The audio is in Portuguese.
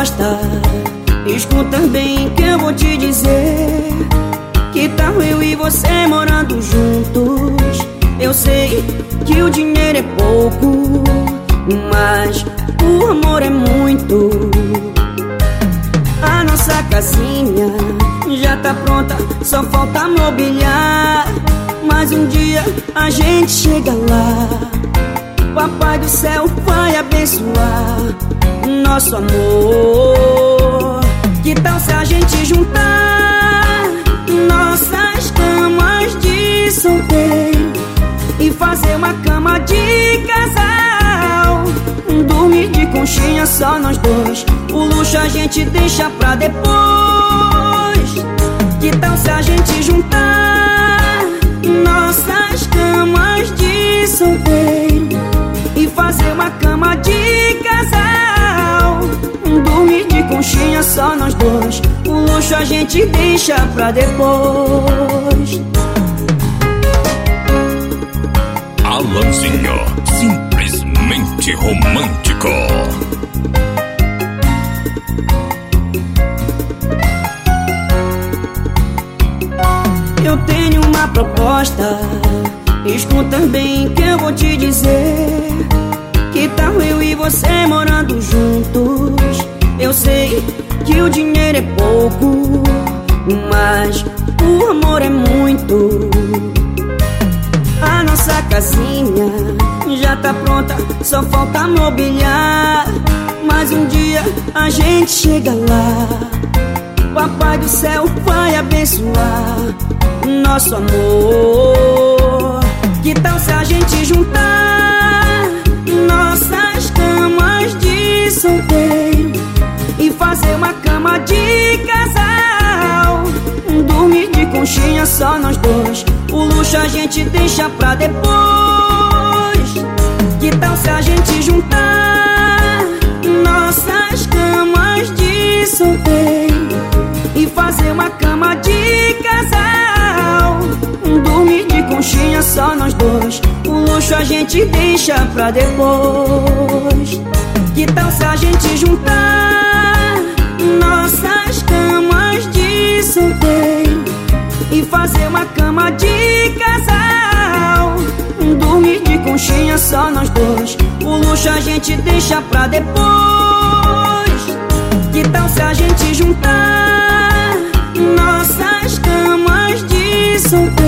proposta. Escuta bem que eu vou te dizer. Que tal eu e você morando juntos? Eu sei que o dinheiro é pouco, mas o amor é muito. A nossa casinha já tá pronta, só falta mobiliar. Mas um dia a gente chega lá. Papai do céu vai abençoar nosso amor. Que tal se a gente juntar nossas camas de solteiro e fazer uma cama de casal? Dormir de conchinha só nós dois, o luxo a gente deixa pra depois. Que tal se a gente juntar nossas camas de solteiro e fazer uma cama de casal? Dormir de conchinha só nós dois, o luxo a gente deixa pra depois. Alanzinho, simplesmente romântico. Eu tenho uma proposta. Escuta bem que eu vou te dizer. Que tal eu e você morando juntos? Eu sei que o dinheiro é pouco, mas o amor é muito. A nossa casinha já tá pronta, só falta mobiliar. Mas um dia a gente chega lá. Papai do céu vai abençoar nosso amor. Que tal se a gente juntar nossas camas de solteiro e fazer uma cama de casal? Dormir de conchinha só nós dois, o luxo a gente deixa pra depois. Que tal se a gente juntar nossas camas de solteiro e fazer uma cama de casal? Dormir de conchinha só nós dois, o luxo a gente deixa pra depois. Que tal se a gente juntar nossas camas de solteiro e fazer uma cama de casal? Dormir de conchinha só nós dois, o luxo a gente deixa pra depois. Que tal se a gente juntar nossas camas de solteiro